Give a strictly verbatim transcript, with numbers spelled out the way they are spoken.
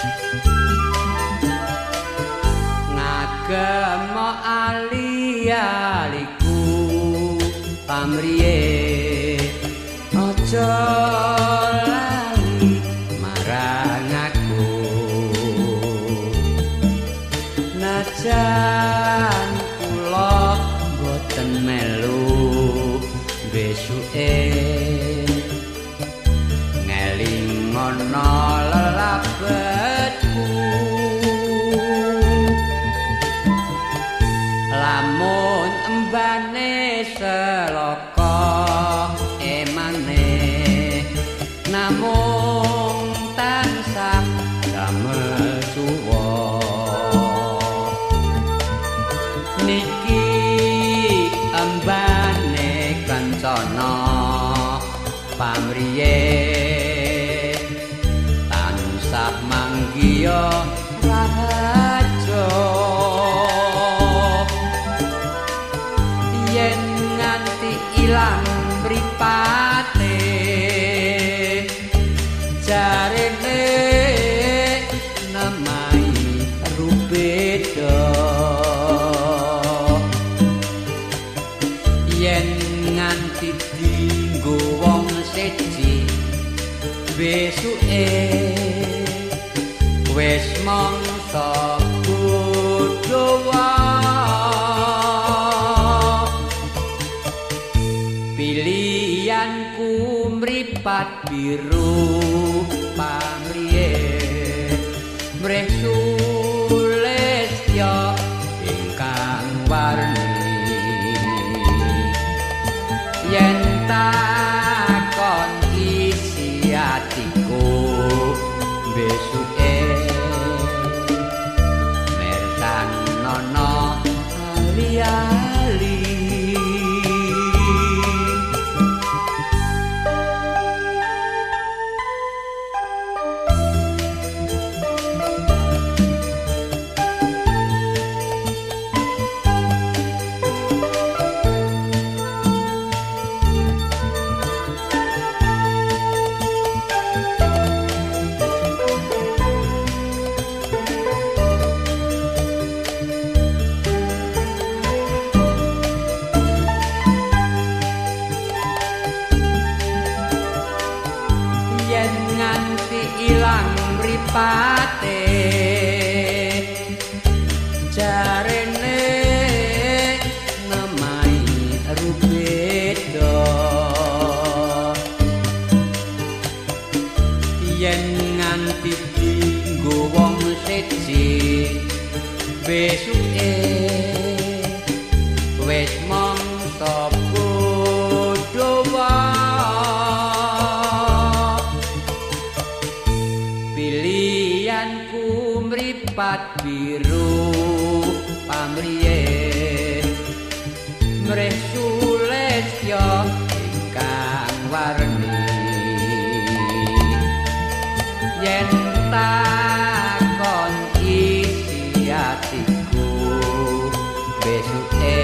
Ngagemo ali-aliku pamriye aja lali marang aku najan kula boten melu besuke ngeling ana lelabetku lamun embane selaka emane namung tansah damel suwa niki embane kancana pamriye tansah manggiya rahaja yen nganti ilang mripate jarene namai rubeda yen nganti dienggo wong siji besuke wis mangsa bodhowa pilihanku mripat biru pamriye mreh sulistya ingkang warni yen takon isi atiku besuke mertan nono ali-ali yen nganti ilang mripate jarene namai rubeda yen nganti dienggo wong siji besuke wis mangsa bodhowa pilihanku mripat biru pamriye mreh sulistya ingkang warni yen takon isi atiku besuke